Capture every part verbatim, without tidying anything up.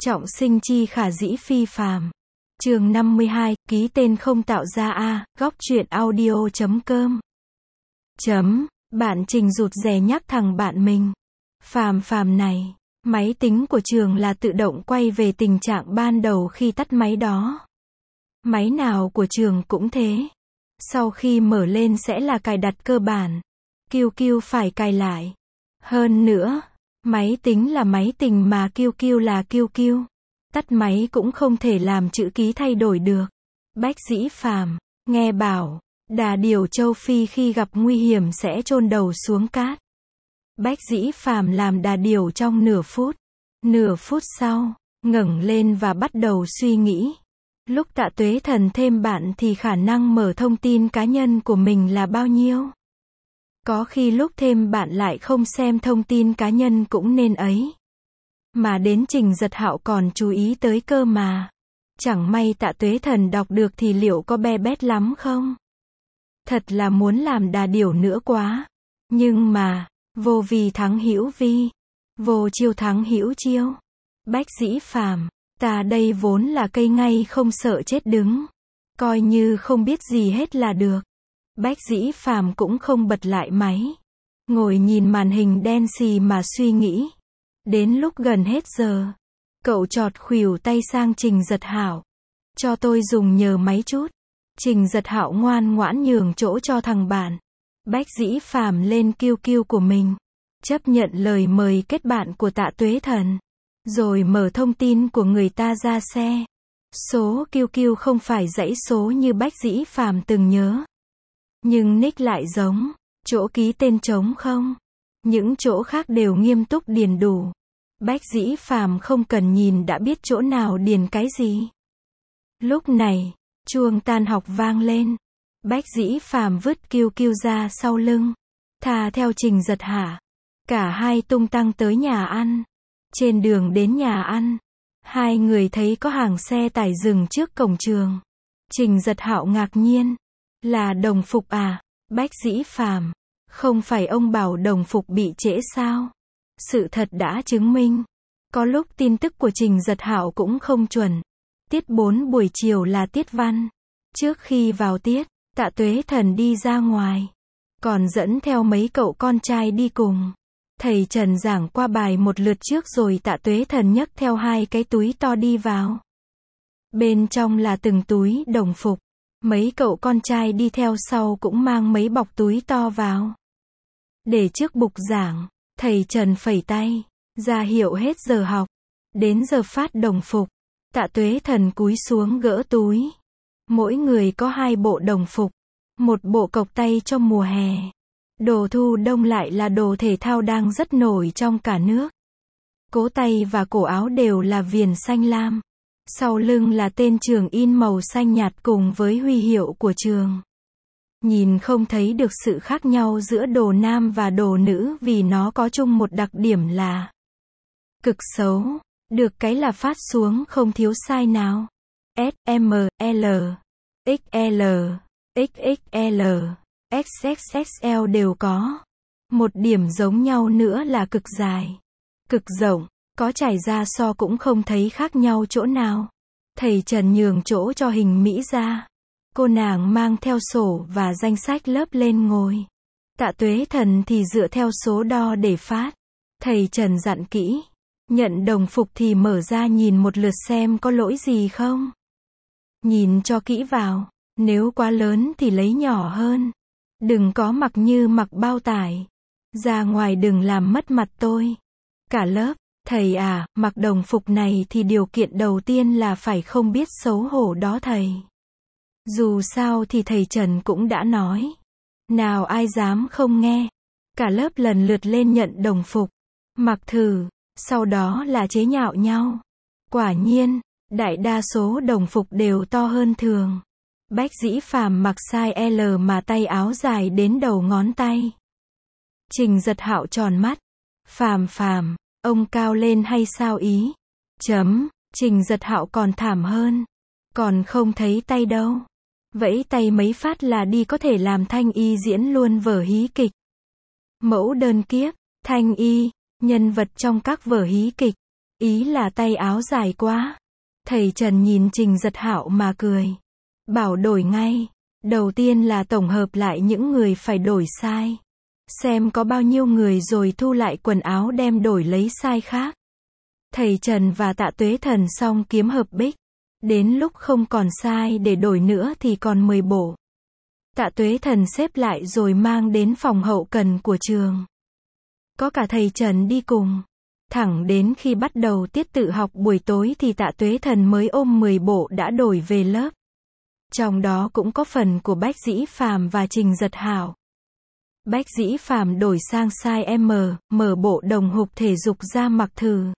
Trọng sinh chi khả dĩ phi phàm. Chương năm mươi hai, ký tên không tạo ra a, góc truyện audio chấm com. Chấm, bạn Trình rụt rè nhắc thằng bạn mình. Phàm phàm này, máy tính của trường là tự động quay về tình trạng ban đầu khi tắt máy đó. Máy nào của trường cũng thế. Sau khi mở lên sẽ là cài đặt cơ bản. Kiu kiu phải cài lại. Hơn nữa, máy tính là máy tính mà kiu kiu là kiu kiu. Tắt máy cũng không thể làm chữ ký thay đổi được. Bách Dĩ Phàm, nghe bảo, đà điểu châu Phi khi gặp nguy hiểm sẽ chôn đầu xuống cát. Bách Dĩ Phàm làm đà điểu trong nửa phút. Nửa phút sau, ngẩng lên và bắt đầu suy nghĩ. Lúc Tạ Tuế Thần thêm bạn thì khả năng mở thông tin cá nhân của mình là bao nhiêu? Có khi lúc thêm bạn lại không xem thông tin cá nhân cũng nên ấy. Mà đến Trình Giật Hạo còn chú ý tới cơ mà. Chẳng may Tạ Tuế Thần đọc được thì liệu có be bét lắm không? Thật là muốn làm đà điểu nữa quá. Nhưng mà, vô vi thắng hữu vi. Vô chiêu thắng hữu chiêu. Bách Dĩ Phàm, ta đây vốn là cây ngay không sợ chết đứng. Coi như không biết gì hết là được. Bách Dĩ Phàm cũng không bật lại máy. Ngồi nhìn màn hình đen xì mà suy nghĩ. Đến lúc gần hết giờ, cậu chọt khuỷu tay sang Trình Giật Hạo. Cho tôi dùng nhờ máy chút. Trình Giật Hạo ngoan ngoãn nhường chỗ cho thằng bạn. Bách Dĩ Phàm lên kiu kiu của mình. Chấp nhận lời mời kết bạn của Tạ Tuế Thần. Rồi mở thông tin của người ta ra xe. Số kiu kiu không phải dãy số như Bách Dĩ Phàm từng nhớ. Nhưng nick lại giống. Chỗ ký tên trống không. Những chỗ khác đều nghiêm túc điền đủ. Bách Dĩ Phàm không cần nhìn đã biết chỗ nào điền cái gì. Lúc này, chuông tan học vang lên. Bách Dĩ Phàm vứt kiu kiu ra sau lưng. Thà theo Trình Giật Hạ. Cả hai tung tăng tới nhà ăn. Trên đường đến nhà ăn, hai người thấy có hàng xe tải dừng trước cổng trường. Trình Giật Hạo ngạc nhiên. Là đồng phục à? Bách Dĩ Phàm, không phải ông bảo đồng phục bị trễ sao? Sự thật đã chứng minh. Có lúc tin tức của Trình Giật Hạo cũng không chuẩn. Tiết bốn buổi chiều là tiết văn. Trước khi vào tiết, Tạ Tuế Thần đi ra ngoài. Còn dẫn theo mấy cậu con trai đi cùng. Thầy Trần giảng qua bài một lượt trước rồi Tạ Tuế Thần nhấc theo hai cái túi to đi vào. Bên trong là từng túi đồng phục. Mấy cậu con trai đi theo sau cũng mang mấy bọc túi to vào. Để trước bục giảng, thầy Trần phẩy tay, ra hiệu hết giờ học. Đến giờ phát đồng phục, Tạ Tuế Thần cúi xuống gỡ túi. Mỗi người có hai bộ đồng phục. Một bộ cộc tay cho mùa hè. Đồ thu đông lại là đồ thể thao đang rất nổi trong cả nước. Cố tay và cổ áo đều là viền xanh lam. Sau lưng là tên trường in màu xanh nhạt cùng với huy hiệu của trường. Nhìn không thấy được sự khác nhau giữa đồ nam và đồ nữ vì nó có chung một đặc điểm là cực xấu. Được cái là phát xuống không thiếu size nào. S, M, L, X L, X X L, X X X L đều có. Một điểm giống nhau nữa là cực dài, cực rộng, có trải ra so cũng không thấy khác nhau chỗ nào. Thầy Trần nhường chỗ cho Hình Mỹ ra. Cô nàng mang theo sổ và danh sách lớp lên ngồi. Tạ Tuế Thần thì dựa theo số đo để phát. Thầy Trần dặn kỹ. Nhận đồng phục thì mở ra nhìn một lượt xem có lỗi gì không. Nhìn cho kỹ vào. Nếu quá lớn thì lấy nhỏ hơn. Đừng có mặc như mặc bao tải. Ra ngoài đừng làm mất mặt tôi. Cả lớp, thầy à, mặc đồng phục này thì điều kiện đầu tiên là phải không biết xấu hổ đó thầy. Dù sao thì thầy Trần cũng đã nói. Nào ai dám không nghe. Cả lớp lần lượt lên nhận đồng phục. Mặc thử, sau đó là chế nhạo nhau. Quả nhiên, đại đa số đồng phục đều to hơn thường. Bách Dĩ Phàm mặc size L mà tay áo dài đến đầu ngón tay. Trình Giật Hạo tròn mắt. Phàm phàm, ông cao lên hay sao ý? Chấm, Trình Giật Hạo còn thảm hơn. Còn không thấy tay đâu. Vẫy tay mấy phát là đi có thể làm Thanh Y diễn luôn vở hí kịch. Mẫu đơn kiếp, Thanh Y, nhân vật trong các vở hí kịch. Ý là tay áo dài quá. Thầy Trần nhìn Trình Giật Hạo mà cười. Bảo đổi ngay. Đầu tiên là tổng hợp lại những người phải đổi size. Xem có bao nhiêu người rồi thu lại quần áo đem đổi lấy size khác. Thầy Trần và Tạ Tuế Thần xong kiếm hợp bích. Đến lúc không còn size để đổi nữa thì còn mười bộ. Tạ Tuế Thần xếp lại rồi mang đến phòng hậu cần của trường. Có cả thầy Trần đi cùng. Thẳng đến khi bắt đầu tiết tự học buổi tối thì Tạ Tuế Thần mới ôm mười bộ đã đổi về lớp. Trong đó cũng có phần của Bách Dĩ Phàm và Trình Giật Hạo. Bách Dĩ Phàm đổi sang size M, mở bộ đồng hục thể dục ra mặc thử.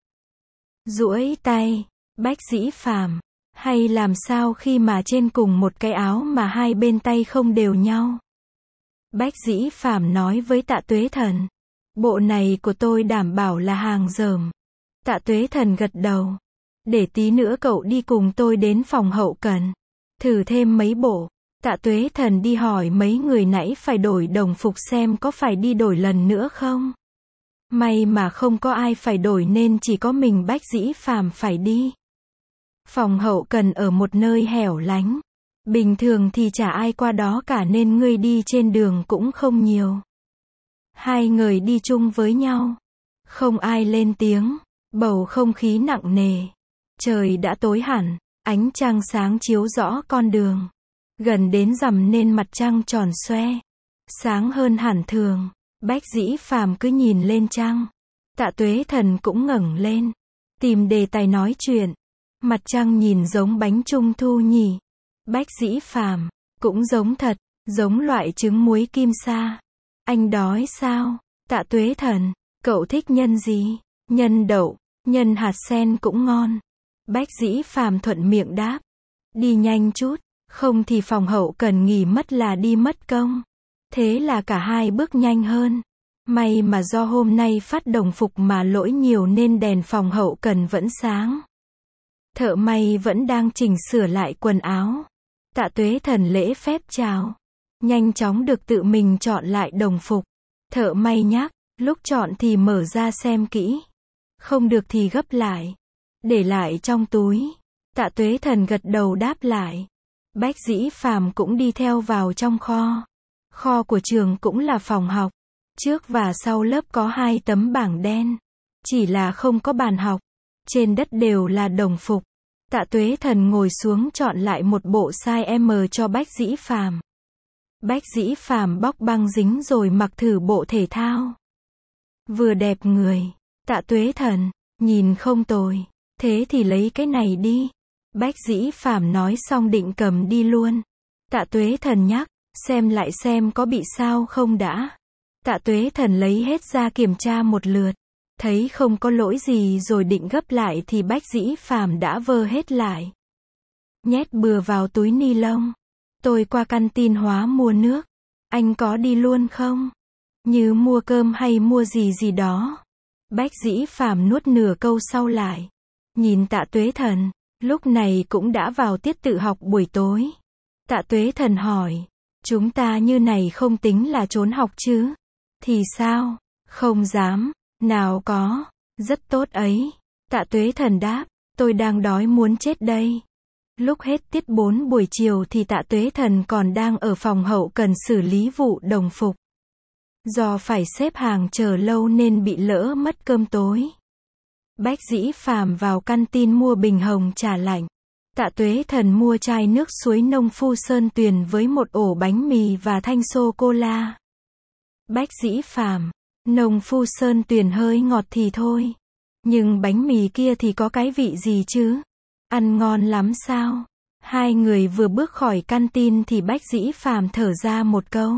Duỗi tay, Bách Dĩ Phàm, hay làm sao khi mà trên cùng một cái áo mà hai bên tay không đều nhau. Bách Dĩ Phàm nói với Tạ Tuế Thần, bộ này của tôi đảm bảo là hàng dởm. Tạ Tuế Thần gật đầu. Để tí nữa cậu đi cùng tôi đến phòng hậu cần. Thử thêm mấy bộ. Tạ Tuế Thần đi hỏi mấy người nãy phải đổi đồng phục xem có phải đi đổi lần nữa không. May mà không có ai phải đổi nên chỉ có mình Bách Dĩ Phàm phải đi. Phòng hậu cần ở một nơi hẻo lánh. Bình thường thì chả ai qua đó cả nên người đi trên đường cũng không nhiều. Hai người đi chung với nhau. Không ai lên tiếng. Bầu không khí nặng nề. Trời đã tối hẳn. Ánh trăng sáng chiếu rõ con đường. Gần đến rằm nên mặt trăng tròn xoe. Sáng hơn hẳn thường. Bách Dĩ Phàm cứ nhìn lên trăng. Tạ Tuế Thần cũng ngẩng lên. Tìm đề tài nói chuyện. Mặt trăng nhìn giống bánh trung thu nhỉ. Bách Dĩ Phàm, cũng giống thật. Giống loại trứng muối kim sa. Anh đói sao? Tạ Tuế Thần, cậu thích nhân gì? Nhân đậu, nhân hạt sen cũng ngon. Bách Dĩ Phàm thuận miệng đáp. Đi nhanh chút, không thì phòng hậu cần nghỉ mất là đi mất công. Thế là cả hai bước nhanh hơn. May mà do hôm nay phát đồng phục mà lỗi nhiều nên đèn phòng hậu cần vẫn sáng. Thợ may vẫn đang chỉnh sửa lại quần áo. Tạ Tuế Thần lễ phép chào. Nhanh chóng được tự mình chọn lại đồng phục. Thợ may nhắc, lúc chọn thì mở ra xem kỹ. Không được thì gấp lại. Để lại trong túi. Tạ Tuế Thần gật đầu đáp lại. Bách Dĩ Phàm cũng đi theo vào trong kho. Kho của trường cũng là phòng học. Trước và sau lớp có hai tấm bảng đen. Chỉ là không có bàn học. Trên đất đều là đồng phục. Tạ Tuế Thần ngồi xuống chọn lại một bộ size M cho Bách Dĩ Phàm. Bách Dĩ Phàm bóc băng dính rồi mặc thử bộ thể thao. Vừa đẹp người. Tạ Tuế Thần, nhìn không tồi. Thế thì lấy cái này đi. Bách Dĩ Phàm nói xong định cầm đi luôn. Tạ Tuế Thần nhắc, xem lại xem có bị sao không đã. Tạ Tuế Thần lấy hết ra kiểm tra một lượt. Thấy không có lỗi gì rồi định gấp lại thì Bách Dĩ Phàm đã vơ hết lại. Nhét bừa vào túi ni lông. Tôi qua canteen hóa mua nước. Anh có đi luôn không? Như mua cơm hay mua gì gì đó. Bách Dĩ Phàm nuốt nửa câu sau lại. Nhìn Tạ Tuế Thần, lúc này cũng đã vào tiết tự học buổi tối. Tạ Tuế Thần hỏi, chúng ta như này không tính là trốn học chứ? Thì sao? Không dám, nào có, rất tốt ấy. Tạ Tuế Thần đáp, tôi đang đói muốn chết đây. Lúc hết tiết bốn buổi chiều thì Tạ Tuế Thần còn đang ở phòng hậu cần xử lý vụ đồng phục. Do phải xếp hàng chờ lâu nên bị lỡ mất cơm tối. Bách Dĩ Phàm vào canteen mua bình hồng trà lạnh. Tạ Tuế Thần mua chai nước suối nông phu sơn tuyền với một ổ bánh mì và thanh sô-cô-la. Bách Dĩ Phàm, nông phu sơn tuyền hơi ngọt thì thôi. Nhưng bánh mì kia thì có cái vị gì chứ? Ăn ngon lắm sao? Hai người vừa bước khỏi canteen thì Bách Dĩ Phàm thở ra một câu.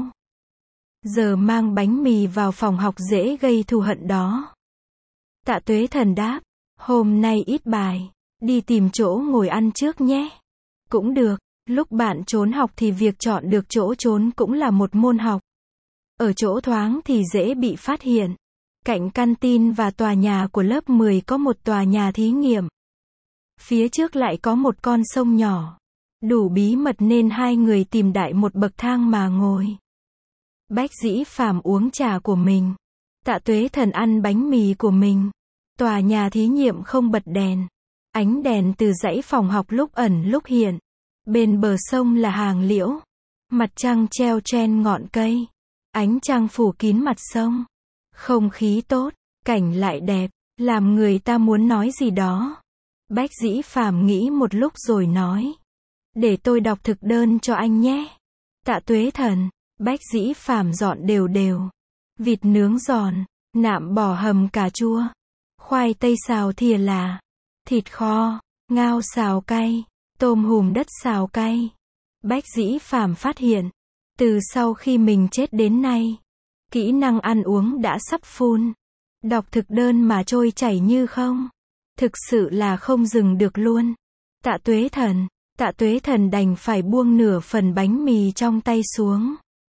Giờ mang bánh mì vào phòng học dễ gây thù hận đó. Tạ Tuế Thần đáp, hôm nay ít bài, đi tìm chỗ ngồi ăn trước nhé. Cũng được, lúc bạn trốn học thì việc chọn được chỗ trốn cũng là một môn học. Ở chỗ thoáng thì dễ bị phát hiện. Cạnh canteen và tòa nhà của lớp mười có một tòa nhà thí nghiệm. Phía trước lại có một con sông nhỏ. Đủ bí mật nên hai người tìm đại một bậc thang mà ngồi. Bách Dĩ Phàm uống trà của mình. Tạ Tuế Thần ăn bánh mì của mình. Tòa nhà thí nghiệm không bật đèn. Ánh đèn từ dãy phòng học lúc ẩn lúc hiện. Bên bờ sông là hàng liễu. Mặt trăng treo trên ngọn cây. Ánh trăng phủ kín mặt sông. Không khí tốt, cảnh lại đẹp, làm người ta muốn nói gì đó. Bách Dĩ Phàm nghĩ một lúc rồi nói. Để tôi đọc thực đơn cho anh nhé. Tạ Tuế Thần. Bách Dĩ Phàm dọn đều đều. Vịt nướng giòn, nạm bò hầm cà chua, khoai tây xào thìa là, thịt kho, ngao xào cay, tôm hùm đất xào cay. Bách Dĩ Phàm phát hiện, từ sau khi mình chết đến nay, kỹ năng ăn uống đã sắp phun. Đọc thực đơn mà trôi chảy như không. Thực sự là không dừng được luôn. Tạ Tuế Thần. Tạ Tuế Thần đành phải buông nửa phần bánh mì trong tay xuống.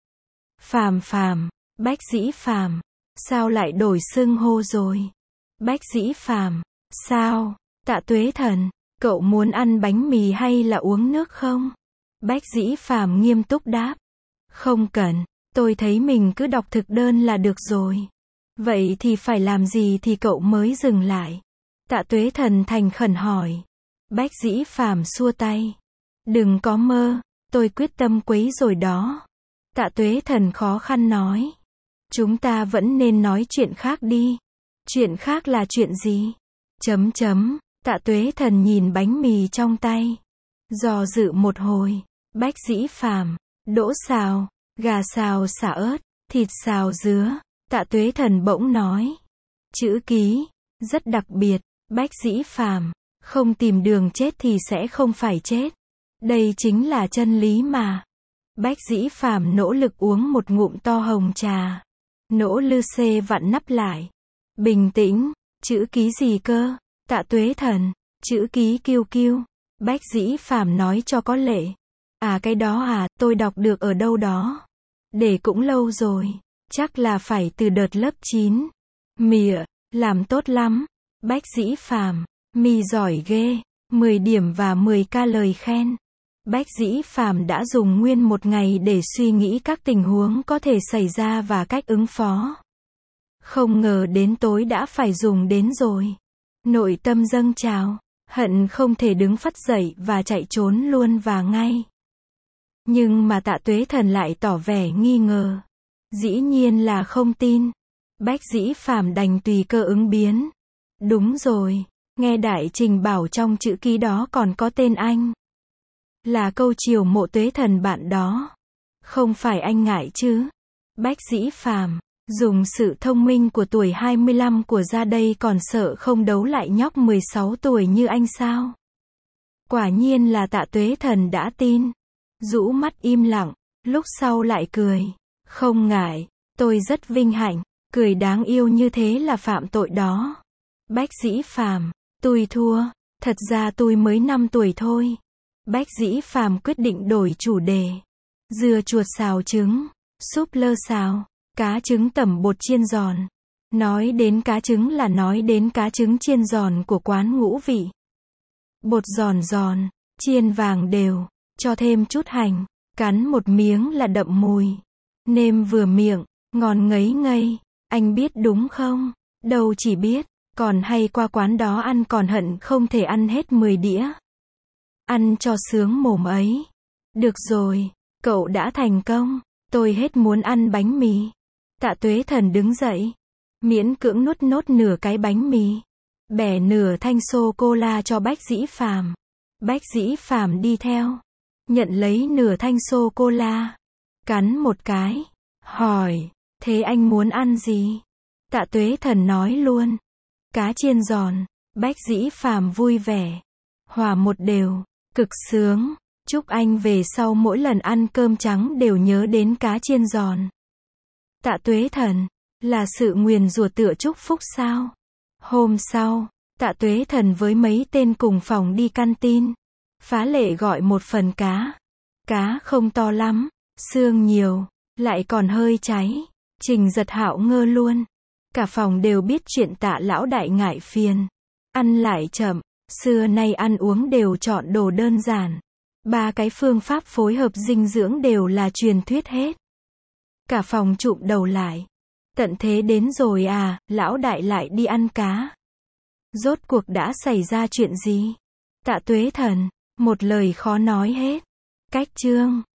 Phàm Phàm. Bách Dĩ Phàm. Sao lại đổi xưng hô rồi? Bách Dĩ Phàm. Sao? Tạ Tuế Thần. Cậu muốn ăn bánh mì hay là uống nước không? Bách Dĩ Phàm nghiêm túc đáp. Không cần, tôi thấy mình cứ đọc thực đơn là được rồi. Vậy thì phải làm gì thì cậu mới dừng lại? Tạ Tuế Thần thành khẩn hỏi. Bách Dĩ Phàm xua tay. Đừng có mơ, tôi quyết tâm quấy rồi đó. Tạ Tuế Thần khó khăn nói. Chúng ta vẫn nên nói chuyện khác đi. Chuyện khác là chuyện gì? Chấm chấm, Tạ Tuế Thần nhìn bánh mì trong tay. Dò dự một hồi. Bách Dĩ Phàm. Đỗ xào, gà xào xả ớt, thịt xào dứa. Tạ Tuế Thần bỗng nói. Chữ ký, rất đặc biệt. Bách Dĩ Phàm. Không tìm đường chết thì sẽ không phải chết. Đây chính là chân lý mà. Bách Dĩ Phàm nỗ lực uống một ngụm to hồng trà. Nỗ lư xê vặn nắp lại. Bình tĩnh, chữ ký gì cơ? Tạ Tuế Thần. Chữ ký kiêu kiêu. Bách Dĩ Phàm nói cho có lệ. À cái đó à, tôi đọc được ở đâu đó. Để cũng lâu rồi. Chắc là phải từ đợt lớp chín. Mịa, làm tốt lắm. Bách Dĩ Phàm. Mì giỏi ghê. mười điểm và mười ca lời khen. Bách Dĩ Phàm đã dùng nguyên một ngày để suy nghĩ các tình huống có thể xảy ra và cách ứng phó. Không ngờ đến tối đã phải dùng đến rồi. Nội tâm dâng trào, hận không thể đứng phắt dậy và chạy trốn luôn và ngay. Nhưng mà Tạ Tuế Thần lại tỏ vẻ nghi ngờ. Dĩ nhiên là không tin. Bách Dĩ Phàm đành tùy cơ ứng biến. Đúng rồi, nghe Đại Trình bảo trong chữ ký đó còn có tên anh. Là câu chiều mộ Tuế Thần bạn đó. Không phải anh ngại chứ? Bách Dĩ Phàm. Dùng sự thông minh của tuổi hai mươi lăm của ra đây còn sợ không đấu lại nhóc mười sáu tuổi như anh sao? Quả nhiên là Tạ Tuế Thần đã tin. Rũ mắt im lặng, lúc sau lại cười. Không ngại, tôi rất vinh hạnh, cười đáng yêu như thế là phạm tội đó. Bách Dĩ Phàm. Tôi thua, thật ra tôi mới năm tuổi thôi. Bách Dĩ Phàm quyết định đổi chủ đề. Dưa chuột xào trứng, súp lơ xào, cá trứng tẩm bột chiên giòn. Nói đến cá trứng là nói đến cá trứng chiên giòn của quán Ngũ Vị. Bột giòn giòn, chiên vàng đều, cho thêm chút hành, cắn một miếng là đậm mùi. Nêm vừa miệng, ngon ngấy ngây. Anh biết đúng không? Đâu chỉ biết, còn hay qua quán đó ăn còn hận không thể ăn hết mười đĩa. Ăn cho sướng mồm ấy. Được rồi, cậu đã thành công. Tôi hết muốn ăn bánh mì. Tạ Tuế Thần đứng dậy. Miễn cưỡng nuốt nốt nửa cái bánh mì. Bẻ nửa thanh sô-cô-la cho Bách Dĩ Phàm. Bách Dĩ Phàm đi theo. Nhận lấy nửa thanh sô-cô-la. Cắn một cái. Hỏi, thế anh muốn ăn gì? Tạ Tuế Thần nói luôn. Cá chiên giòn. Bách Dĩ Phàm vui vẻ. Hòa một đều. Cực sướng. Chúc anh về sau mỗi lần ăn cơm trắng đều nhớ đến cá chiên giòn. Tạ Tuế Thần. Là sự nguyền rủa tựa chúc phúc sao? Hôm sau, Tạ Tuế Thần với mấy tên cùng phòng đi canteen. Phá Lệ gọi một phần cá. Cá không to lắm, xương nhiều, lại còn hơi cháy. Trình Giật Hạo ngơ luôn. Cả phòng đều biết chuyện Tạ lão đại ngại phiền. Ăn lại chậm, xưa nay ăn uống đều chọn đồ đơn giản. Ba cái phương pháp phối hợp dinh dưỡng đều là truyền thuyết hết. Cả phòng chụm đầu lại. Tận thế đến rồi à, lão đại lại đi ăn cá. Rốt cuộc đã xảy ra chuyện gì? Tạ Tuế Thần, một lời khó nói hết. Cách chương